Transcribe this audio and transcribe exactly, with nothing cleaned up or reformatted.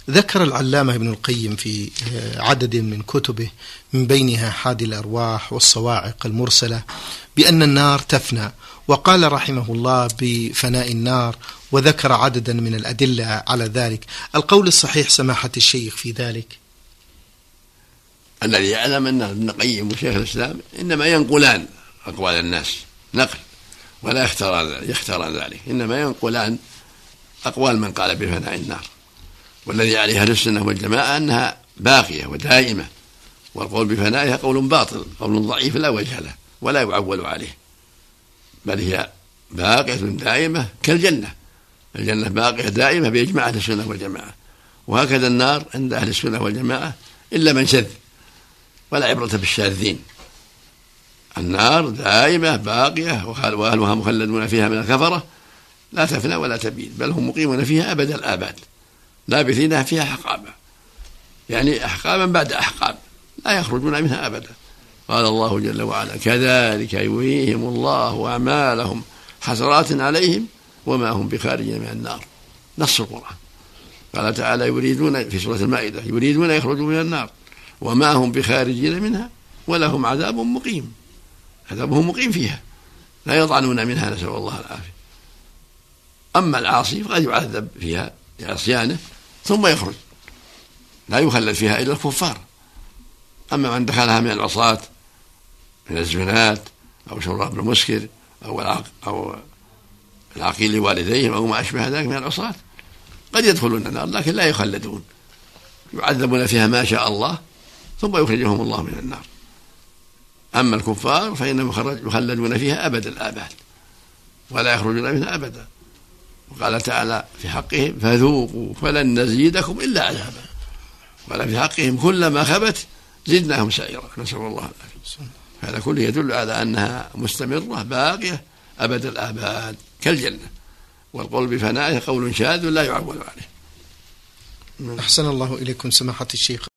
ذكر العلامة ابن القيم في عدد من كتبه من بينها حادي الأرواح والصواعق المرسلة بأن النار تفنى، وقال رحمه الله بفناء النار، وذكر عددا من الأدلة على ذلك. القول الصحيح سماحة الشيخ في ذلك؟ الذي يعلم أن ابن القيم وشيخ الإسلام إنما ينقلان أقوال الناس نقل، ولا يختاران يختاران ذلك، إنما ينقلان أقوال من قال بفناء النار، والذي عليها أهل السنة والجماعة أنها باقية ودائمة، والقول بفنائها قول باطل، قول ضعيف لا وجه له ولا يعول عليه، بل هي باقية دائمة كالجنة، الجنة باقية دائمة بإجماع أهل السنة والجماعة، وهكذا النار عند أهل السنة والجماعة إلا من شذ، ولا عبرة بالشاذين. النار دائمة باقية وأهلها مخلدون فيها من الكفرة، لا تفنى ولا تبيد، بل هم مقيمون فيها أبد الآباد لابثين فيها أحقابا، يعني أحقابا بعد أحقاب لا يخرجون منها أبدا. قال الله جل وعلا: كذلك يريهم الله أعمالهم حسرات عليهم وما هم بخارجين من النار. نص القرآن. قال تعالى: يريدون في سورة المائدة يريدون يخرجوا من النار وما هم بخارجين منها ولهم عذاب مقيم، عذابهم مقيم فيها لا يطعنون منها، نسأل الله العافية. أما العاصي فقد يعذب فيها بعصيانه ثم يخرج، لا يخلد فيها إلا الكفار. أما من دخلها من العصاة من الزنات أو شراب المسكر أو العق أو العقيل لوالديهم أو ما أشبه ذلك من العصاة قد يدخلون النار لكن لا يخلدون، يعذبون فيها ما شاء الله ثم يخرجهم الله من النار. أما الكفار فإنهم يخلدون فيها أبد الآباد ولا يخرجون منها أبدا. وقال تعالى في حقهم: فذوقوا فلن نزيدكم إلا عذابا. وقال في حقهم: كلما خبت زدناهم سعيرا، نسأل الله العافية. هذا كله يدل على أنها مستمرة باقية أبد الآباد كالجنة، والقول بفنائه قول شاذ لا يعول عليه. أحسن الله إليكم سماحة الشيخ.